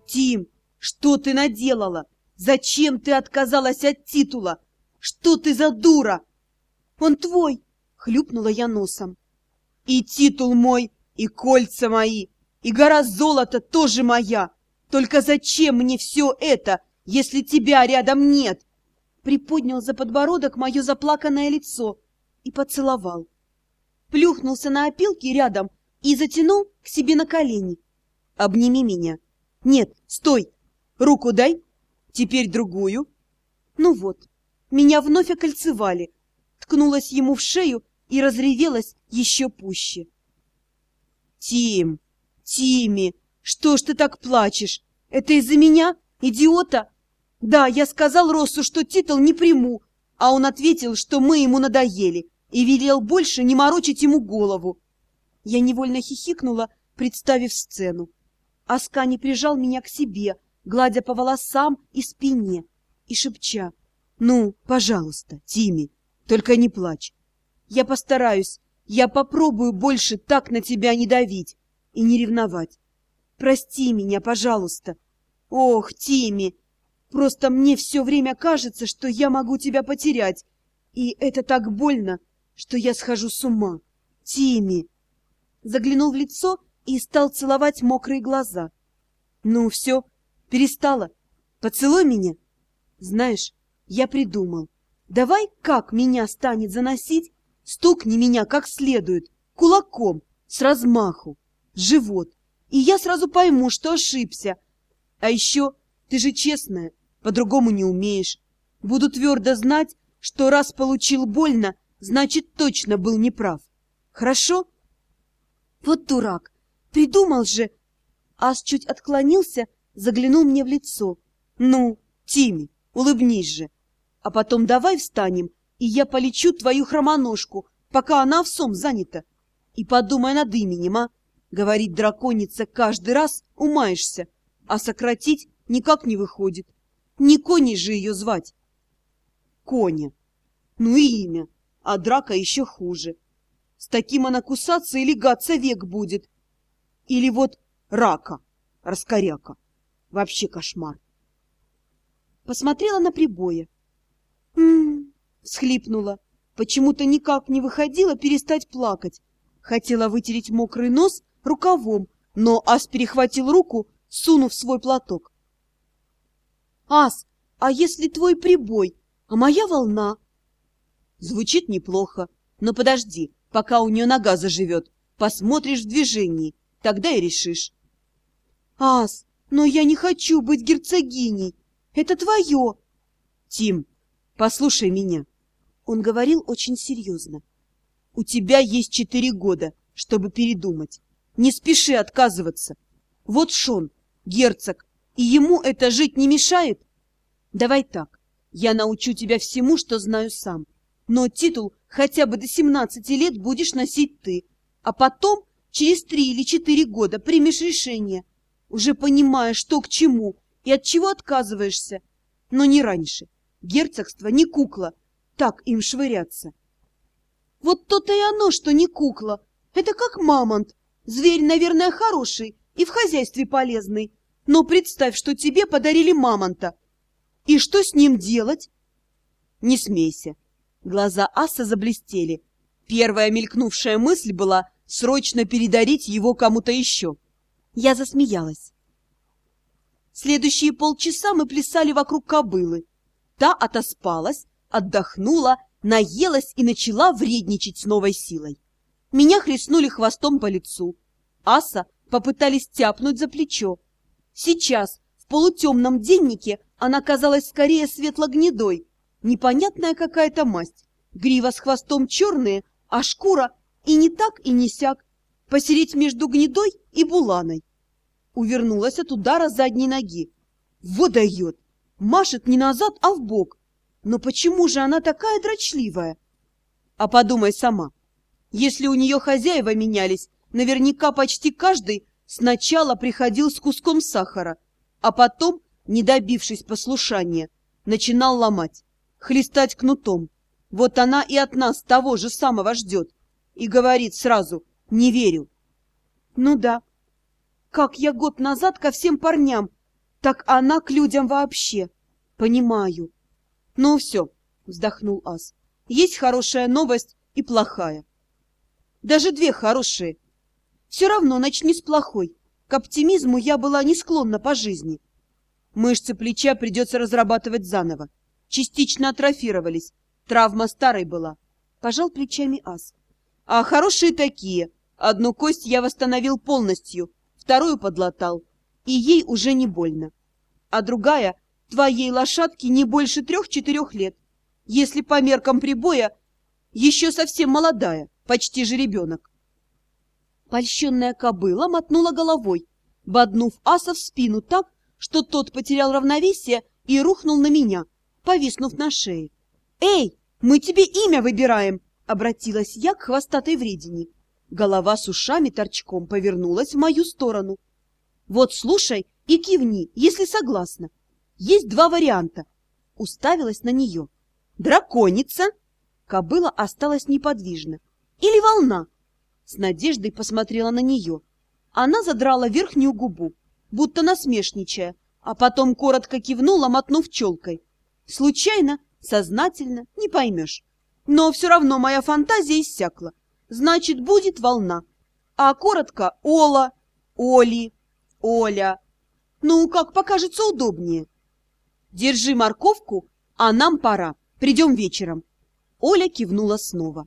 Тим, что ты наделала? Зачем ты отказалась от титула? Что ты за дура? Он твой, хлюпнула я носом. И титул мой, и кольца мои, и гора золота тоже моя. Только зачем мне все это, если тебя рядом нет? Приподнял за подбородок мое заплаканное лицо и поцеловал. Плюхнулся на опилки рядом и затянул к себе на колени. Обними меня. Нет, стой. Руку дай. Теперь другую. Ну вот, меня вновь окольцевали. Ткнулась ему в шею и разревелась еще пуще. Тим, Тимми, что ж ты так плачешь? Это из-за меня, идиота? Да, я сказал Россу, что титул не приму, а он ответил, что мы ему надоели, и велел больше не морочить ему голову. Я невольно хихикнула, представив сцену. Аскани прижал меня к себе, гладя по волосам и спине, и шепча: «Ну, пожалуйста, Тимми, только не плачь. Я постараюсь, я попробую больше так на тебя не давить и не ревновать. Прости меня, пожалуйста. Ох, Тимми, просто мне все время кажется, что я могу тебя потерять, и это так больно, что я схожу с ума. Тимми!» Заглянул в лицо и стал целовать мокрые глаза. «Ну все, перестала. Поцелуй меня. Знаешь, я придумал. Давай, как меня станет заносить, стукни меня как следует, кулаком, с размаху, в живот, и я сразу пойму, что ошибся. А еще ты же честная, по-другому не умеешь. Буду твердо знать, что раз получил больно, значит, точно был неправ. Хорошо?» Вот дурак, придумал же. Ас чуть отклонился, заглянул мне в лицо. «Ну, Тимми, улыбнись же. А потом давай встанем, и я полечу твою хромоножку, пока она овсом занята. И подумай над именем, а? Говорит драконица, каждый раз умаешься, а сократить никак не выходит. Не Коней же ее звать». «Коня. Ну и имя, а драка еще хуже. С таким она кусаться и легаться век будет. Или вот рака, раскоряка. Вообще кошмар». Посмотрела на прибоя. Всхлипнула. Почему-то никак не выходила перестать плакать. Хотела вытереть мокрый нос рукавом, но Ас перехватил руку, сунув свой платок. «Ас, а если твой прибой, а моя волна?» Звучит неплохо, но подожди, пока у нее нога заживет. Посмотришь в движении, тогда и решишь. «Ас, но я не хочу быть герцогиней. Это твое!» «Тим, послушай меня!» Он говорил очень серьезно. «У тебя есть 4 года, чтобы передумать. Не спеши отказываться. Вот Шон, герцог, и ему это жить не мешает? Давай так, я научу тебя всему, что знаю сам. Но титул хотя бы до 17 лет будешь носить ты, а потом через 3 или 4 года примешь решение, уже понимая, что к чему и от чего отказываешься. Но не раньше. Герцогство не кукла, так им швыряться». «Вот то-то и оно, что не кукла. Это как мамонт. Зверь, наверное, хороший и в хозяйстве полезный. Но представь, что тебе подарили мамонта. И что с ним делать?» «Не смейся». Глаза Аса заблестели. Первая мелькнувшая мысль была срочно передарить его кому-то еще. Я засмеялась. Следующие полчаса мы плясали вокруг кобылы. Та отоспалась, отдохнула, наелась и начала вредничать с новой силой. Меня хлестнули хвостом по лицу. Аса попытались тяпнуть за плечо. Сейчас, в полутемном деннике, она казалась скорее светло-гнедой. Непонятная какая-то масть. Грива с хвостом черные, а шкура и не так, и не сяк. Посереть между гнедой и буланой. Увернулась от удара задней ноги. Вот дает! Машет не назад, а вбок. Но почему же она такая дрочливая? А подумай сама. Если у нее хозяева менялись, наверняка почти каждый сначала приходил с куском сахара, а потом, не добившись послушания, начинал ломать, хлестать кнутом. Вот она и от нас того же самого ждет. И говорит сразу: «Не верю». Ну да. Как я год назад ко всем парням: Так она к людям вообще. Понимаю. Ну все, вздохнул Ас. Есть хорошая новость и плохая. Даже две хорошие. Все равно начни с плохой. К оптимизму я была не склонна по жизни. Мышцы плеча придется разрабатывать заново. Частично атрофировались. Травма старой была. Пожал плечами Ас. А хорошие такие. Одну кость я восстановил полностью, вторую подлатал. И ей уже не больно. А другая, твоей лошадке не больше 3-4 лет. Если по меркам прибоя, еще совсем молодая, почти жеребенок. Польщенная кобыла мотнула головой, боднув Аса в спину так, что тот потерял равновесие и рухнул на меня, повиснув на шее. «Эй, мы тебе имя выбираем!» — обратилась я к хвостатой вредине. Голова с ушами торчком повернулась в мою сторону. «Вот слушай и кивни, если согласна. Есть два варианта». Уставилась на нее. «Драконица?» Кобыла осталась неподвижна. «Или волна?» С надеждой посмотрела на нее. Она задрала верхнюю губу, будто насмешничая, а потом коротко кивнула, мотнув челкой. Случайно, сознательно, не поймешь. Но все равно моя фантазия иссякла. Значит, будет волна. А коротко Ола, Оли, Оля. Ну, как покажется удобнее. Держи морковку, а нам пора. Придем вечером. Оля кивнула снова.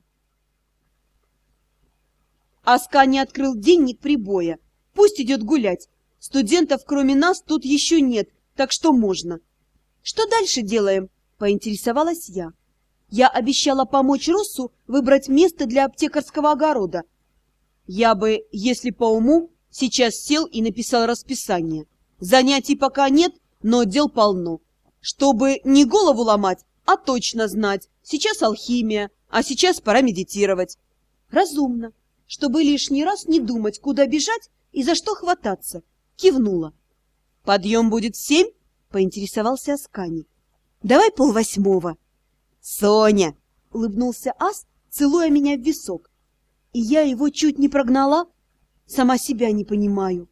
Аска не открыл денник прибоя. Пусть идет гулять. Студентов, кроме нас, тут еще нет, так что можно. Что дальше делаем? Поинтересовалась я. Я обещала помочь Россу выбрать место для аптекарского огорода. Я бы, если по уму, сейчас сел и написал расписание. Занятий пока нет, но дел полно. Чтобы не голову ломать, а точно знать. Сейчас алхимия, а сейчас пора медитировать. Разумно, чтобы лишний раз не думать, куда бежать и за что хвататься. Кивнула. Подъем будет в 7? Поинтересовался Аскани. Давай 7:30. Соня! Улыбнулся Ас, целуя меня в висок. И я его чуть не прогнала. Сама себя не понимаю.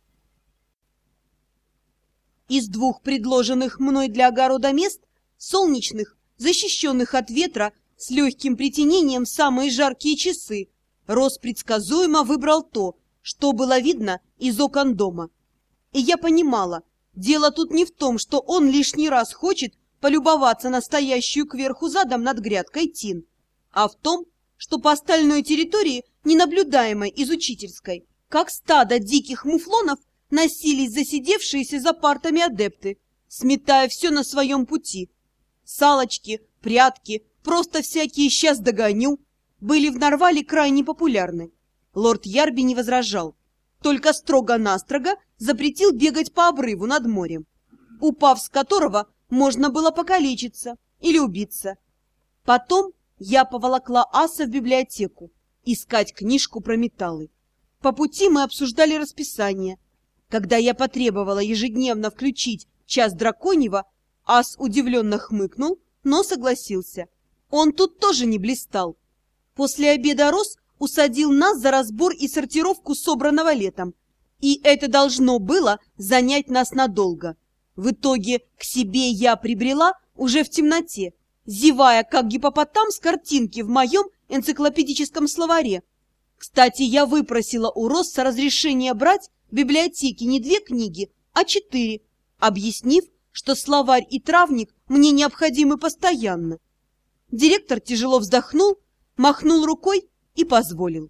Из 2 предложенных мной для огорода мест, солнечных, защищенных от ветра, с легким притенением в самые жаркие часы, Рос предсказуемо выбрал то, что было видно из окон дома. И я понимала, дело тут не в том, что он лишний раз хочет полюбоваться на стоящую кверху задом над грядкой тин, а в том, что по остальной территории, ненаблюдаемой из учительской, как стадо диких муфлонов, носились засидевшиеся за партами адепты, сметая все на своем пути. Салочки, прятки, просто всякие «сейчас догоню» были в Нарвале крайне популярны. Лорд Ярби не возражал, только строго-настрого запретил бегать по обрыву над морем, упав с которого можно было покалечиться или убиться. Потом я поволокла Аса в библиотеку искать книжку про металлы. По пути мы обсуждали расписание. Когда я потребовала ежедневно включить час драконьего, Ас удивленно хмыкнул, но согласился. Он тут тоже не блистал. После обеда Рос усадил нас за разбор и сортировку собранного летом, и это должно было занять нас надолго. В итоге к себе я прибрела уже в темноте, зевая, как гиппопотам с картинки в моем энциклопедическом словаре. Кстати, я выпросила у Росса разрешение брать в библиотеке не 2 книги, а 4, объяснив, что словарь и травник мне необходимы постоянно. Директор тяжело вздохнул, махнул рукой и позволил.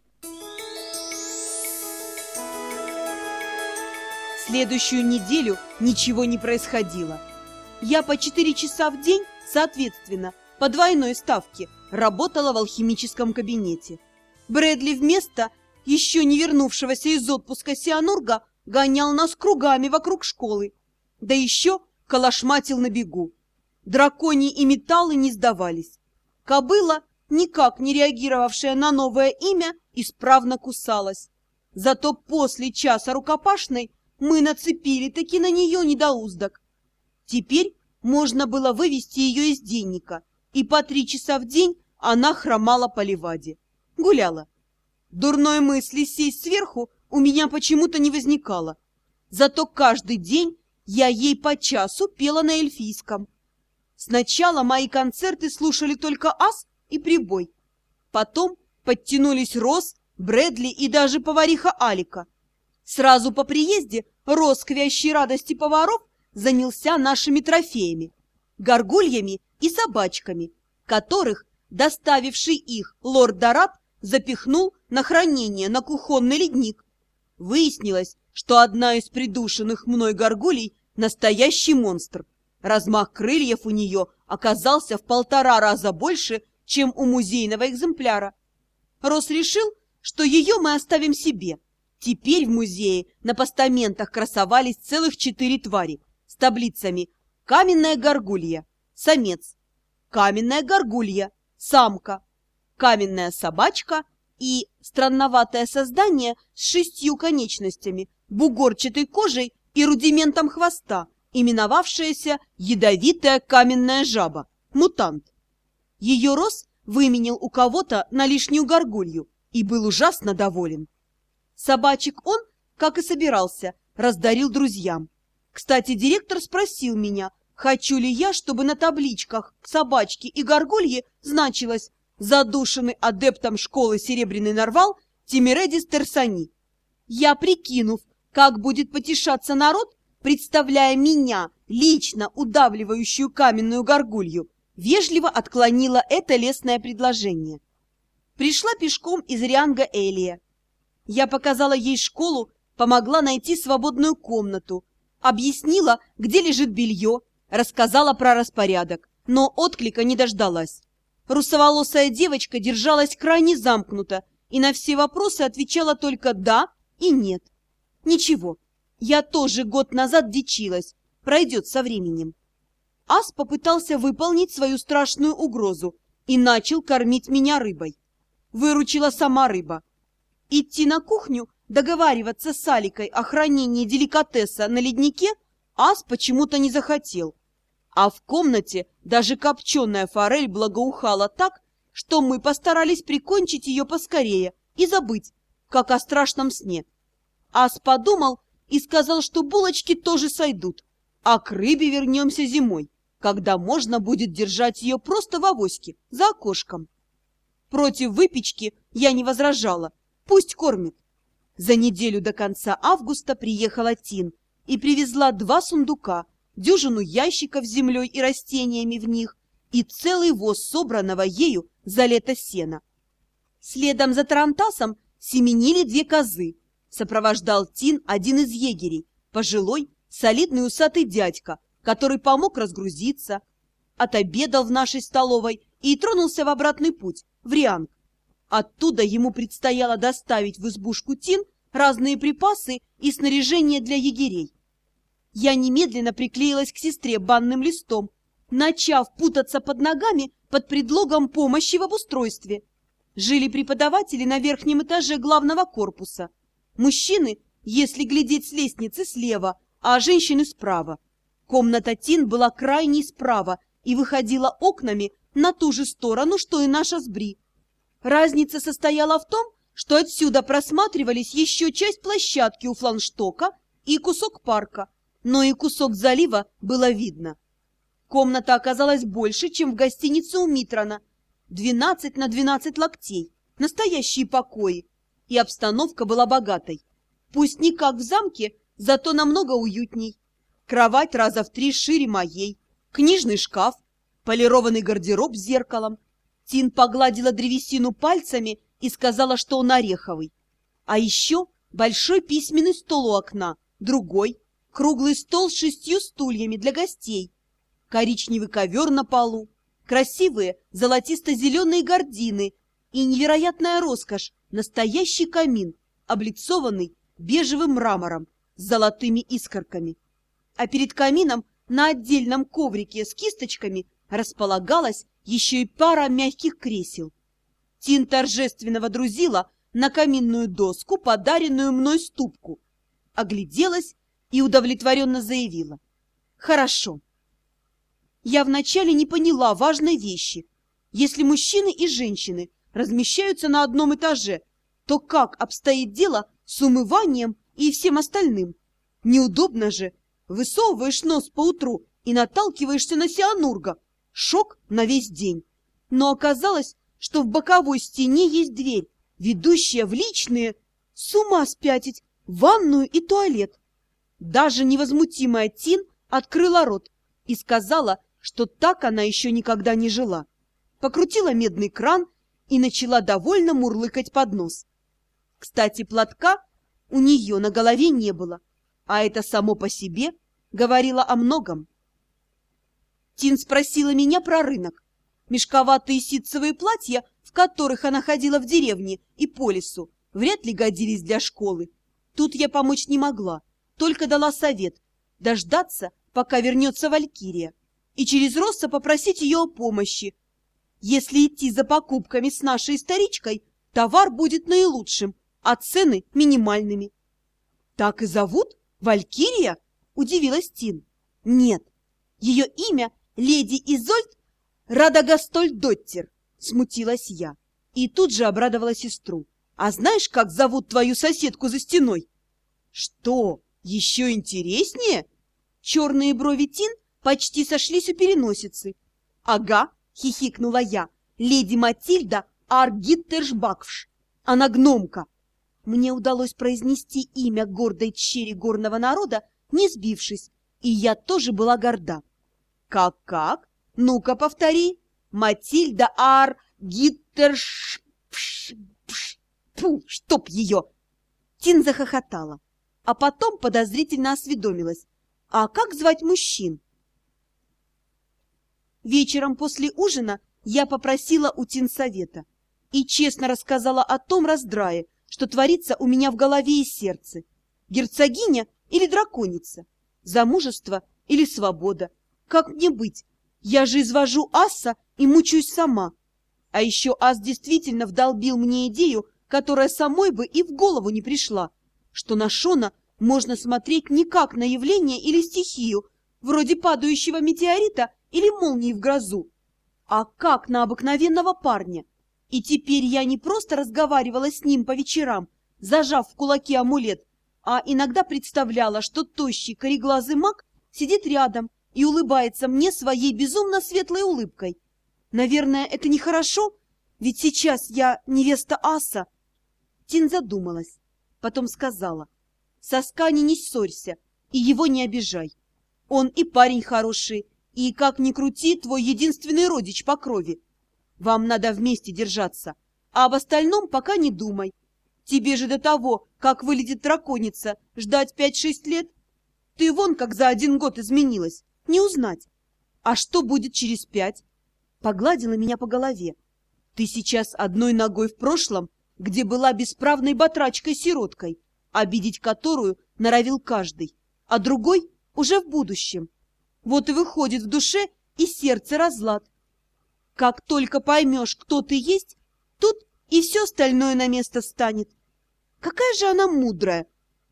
Следующую неделю ничего не происходило. Я по 4 часа в день, соответственно, по двойной ставке, работала в алхимическом кабинете. Брэдли вместо еще не вернувшегося из отпуска Сианурга гонял нас кругами вокруг школы, да еще калашматил на бегу. Драконьи и металлы не сдавались. Кобыла, никак не реагировавшая на новое имя, исправно кусалась. Зато после часа рукопашной мы нацепили-таки на нее недоуздок. Теперь можно было вывести ее из денника, и по 3 часа в день она хромала по Леваде. Гуляла. Дурной мысли сесть сверху у меня почему-то не возникало. Зато каждый день Я ей по часу пела на эльфийском. Сначала мои концерты слушали только ас и прибой. Потом подтянулись Рос, Брэдли и даже повариха Алика. Сразу по приезде Рос, к вящей радости поваров, занялся нашими трофеями – горгульями и собачками, которых, доставивший их лорд Дорат, запихнул на хранение на кухонный ледник. Выяснилось, что одна из придушенных мной горгулей – настоящий монстр. Размах крыльев у нее оказался в 1,5 раза больше, чем у музейного экземпляра. Рос решил, что ее мы оставим себе. Теперь в музее на постаментах красовались целых 4 твари с таблицами: каменная горгулья – самец, каменная горгулья – самка, каменная собачка и странноватое создание с 6 конечностями, бугорчатой кожей и рудиментом хвоста, именовавшаяся ядовитая каменная жаба – мутант. Ее Рос выменил у кого-то на лишнюю горгулью и был ужасно доволен. Собачек он, как и собирался, раздарил друзьям. Кстати, директор спросил меня, хочу ли я, чтобы на табличках к собачке и горгулье значилось «Задушенный адептом школы Серебряный Нарвал Тимиредис Терсани». Я, прикинув, как будет потешаться народ, представляя меня, лично удавливающую каменную горгулью, вежливо отклонила это лестное предложение. Пришла пешком из Рианга Элия. Я показала ей школу, помогла найти свободную комнату, объяснила, где лежит белье, рассказала про распорядок, но отклика не дождалась. Русоволосая девочка держалась крайне замкнуто и на все вопросы отвечала только «да» и «нет». Ничего, я тоже год назад дичилась, пройдет со временем. Ас попытался выполнить свою страшную угрозу и начал кормить меня рыбой. Выручила сама рыба. Идти на кухню, договариваться с Аликой о хранении деликатеса на леднике Ас почему-то не захотел. А в комнате даже копченая форель благоухала так, что мы постарались прикончить ее поскорее и забыть, как о страшном сне. Ас подумал и сказал, что булочки тоже сойдут, а к рыбе вернемся зимой, когда можно будет держать ее просто в авоське, за окошком. Против выпечки я не возражала, пусть кормит. За неделю до конца августа приехала Тин и привезла 2 сундука, дюжину ящиков с землей и растениями в них и целый воз собранного ею за лето сена. Следом за тарантасом семенили 2 козы. Сопровождал Тин один из егерей, пожилой, солидный усатый дядька, который помог разгрузиться, отобедал в нашей столовой и тронулся в обратный путь, в Рианг. Оттуда ему предстояло доставить в избушку Тин разные припасы и снаряжение для егерей. Я немедленно приклеилась к сестре банным листом, начав путаться под ногами под предлогом помощи в обустройстве. Жили преподаватели на верхнем этаже главного корпуса. Мужчины, если глядеть с лестницы, слева, а женщины справа. Комната Тин была крайней справа и выходила окнами на ту же сторону, что и наша с Бри. Разница состояла в том, что отсюда просматривались еще часть площадки у флагштока и кусок парка, но и кусок залива было видно. Комната оказалась больше, чем в гостинице у Митрона. 12 на 12 локтей, настоящие покои, и обстановка была богатой. Пусть не как в замке, зато намного уютней. Кровать раза в 3 шире моей, книжный шкаф, полированный гардероб с зеркалом. Тин погладила древесину пальцами и сказала, что он ореховый. А еще большой письменный стол у окна, другой, круглый стол с 6 стульями для гостей, коричневый ковер на полу, красивые золотисто-зеленые гардины и невероятная роскошь, настоящий камин, облицованный бежевым мрамором с золотыми искорками. А перед камином на отдельном коврике с кисточками располагалась еще и пара мягких кресел. Тин торжественно водрузила на каминную доску подаренную мной ступку, огляделась и удовлетворенно заявила: «Хорошо». Я вначале не поняла важной вещи. Если мужчины и женщины размещаются на одном этаже, то как обстоит дело с умыванием и всем остальным? Неудобно же. Высовываешь нос поутру и наталкиваешься на Сианурга. Шок на весь день. Но оказалось, что в боковой стене есть дверь, ведущая в личные, с ума спятить, ванную и туалет. Даже невозмутимая Тин открыла рот и сказала, что так она еще никогда не жила. Покрутила медный кран и начала довольно мурлыкать под нос. Кстати, платка у нее на голове не было, а это само по себе говорило о многом. Тин спросила меня про рынок. Мешковатые ситцевые платья, в которых она ходила в деревне и по лесу, вряд ли годились для школы. Тут я помочь не могла, только дала совет дождаться, пока вернется Валькирия, и через Росса попросить ее о помощи. Если идти за покупками с нашей старичкой, товар будет наилучшим, а цены минимальными. — Так и зовут? Валькирия? — удивилась Тин. — Нет, ее имя леди Изольд Радагастольдоттер, — смутилась я. И тут же обрадовала сестру. — А знаешь, как зовут твою соседку за стеной? — Что, еще интереснее? Черные брови Тин почти сошлись у переносицы. — Ага, — хихикнула я, — леди Матильда Аргиттершбакфш. Она гномка. Мне удалось произнести имя гордой тщери горного народа, не сбившись, и я тоже была горда. Как? Ну-ка, повтори. Матильда Аргиттершбакфш. Фу, чтоб ее! Тин захохотала, а потом подозрительно осведомилась. А как звать мужчин? Вечером после ужина я попросила у Тин совета и честно рассказала о том раздрае, что творится у меня в голове и сердце. Герцогиня или драконица? Замужество или свобода? Как мне быть? Я же извожу аса и мучаюсь сама. А еще ас действительно вдолбил мне идею, которая самой бы и в голову не пришла, что на Шона можно смотреть не как на явление или стихию, вроде падающего метеорита или молнии в грозу, а как на обыкновенного парня. И теперь я не просто разговаривала с ним по вечерам, зажав в кулаке амулет, а иногда представляла, что тощий кореглазый маг сидит рядом и улыбается мне своей безумно светлой улыбкой. Наверное, это нехорошо, ведь сейчас я невеста аса. Тин задумалась, потом сказала: со Скани не ссорься и его не обижай. Он и парень хороший, и, как ни крути, твой единственный родич по крови. Вам надо вместе держаться, а об остальном пока не думай. Тебе же до того, как вылетит драконица, ждать 5-6 лет. Ты вон как за 1 год изменилась, не узнать. А что будет через 5? Погладила меня по голове. Ты сейчас одной ногой в прошлом, где была бесправной батрачкой-сироткой, обидеть которую норовил каждый, а другой уже в будущем. Вот и выходит в душе и сердце разлад. Как только поймешь, кто ты есть, тут и все остальное на место станет. Какая же она мудрая!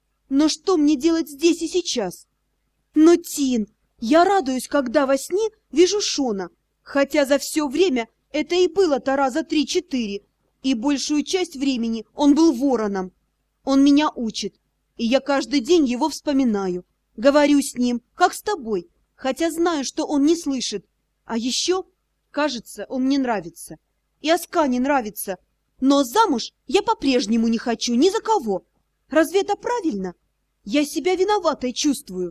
Но что мне делать здесь и сейчас? Но, Тин, я радуюсь, когда во сне вижу Шона, хотя за все время это и было-то раза 3-4, и большую часть времени он был вороном. Он меня учит, и я каждый день его вспоминаю, говорю с ним, как с тобой, хотя знаю, что он не слышит. А еще, кажется, он мне нравится, и Аскане нравится, но замуж я по-прежнему не хочу ни за кого. Разве это правильно? Я себя виноватой чувствую.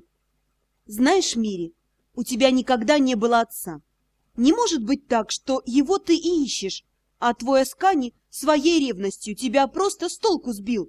Знаешь, Мири, у тебя никогда не было отца. Не может быть так, что его ты и ищешь, а твой Аскани своей ревностью тебя просто с толку сбил.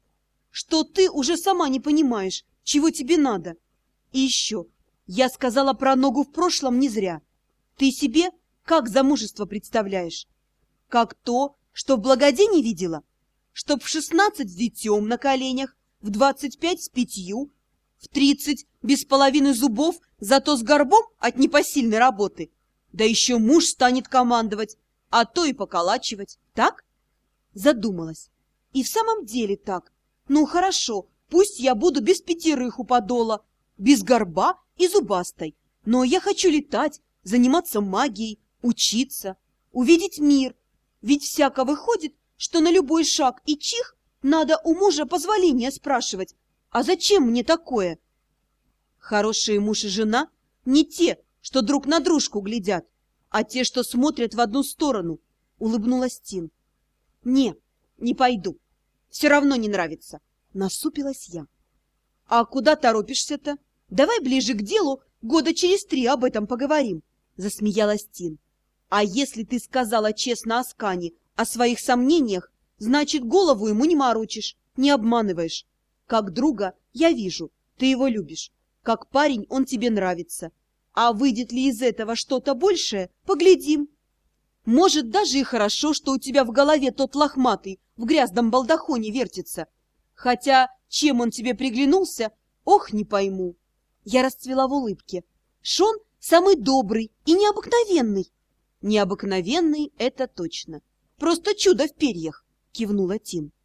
Что ты уже сама не понимаешь, чего тебе надо. И еще, я сказала про ногу в прошлом не зря. Ты себе как замужество представляешь? Как то, что в благоденье видела? Чтоб в 16 с детем на коленях, в 25 с 5, в 30 без половины зубов, зато с горбом от непосильной работы. Да еще муж станет командовать, а то и поколачивать. Так? Задумалась. И в самом деле так. Ну, хорошо, пусть я буду без 5 у подола, без горба и зубастой. Но я хочу летать, заниматься магией, учиться, увидеть мир. Ведь всяко выходит, что на любой шаг и чих надо у мужа позволения спрашивать. А зачем мне такое? Хорошие муж и жена не те, что друг на дружку глядят, а те, что смотрят в одну сторону, — улыбнулась Тин. — не пойду. Все равно не нравится, — насупилась я. — А куда торопишься-то? Давай ближе к делу, года через 3 об этом поговорим, — засмеялась Тин. — А если ты сказала честно Аскане о своих сомнениях, значит, голову ему не морочишь, не обманываешь. Как друга я вижу, ты его любишь. Как парень он тебе нравится. А выйдет ли из этого что-то большее, поглядим. Может, даже и хорошо, что у тебя в голове тот лохматый в грязном балдахоне вертится. Хотя, чем он тебе приглянулся, ох, не пойму. Я расцвела в улыбке. Шон самый добрый и необыкновенный. Необыкновенный — это точно. Просто чудо в перьях, кивнула Тин.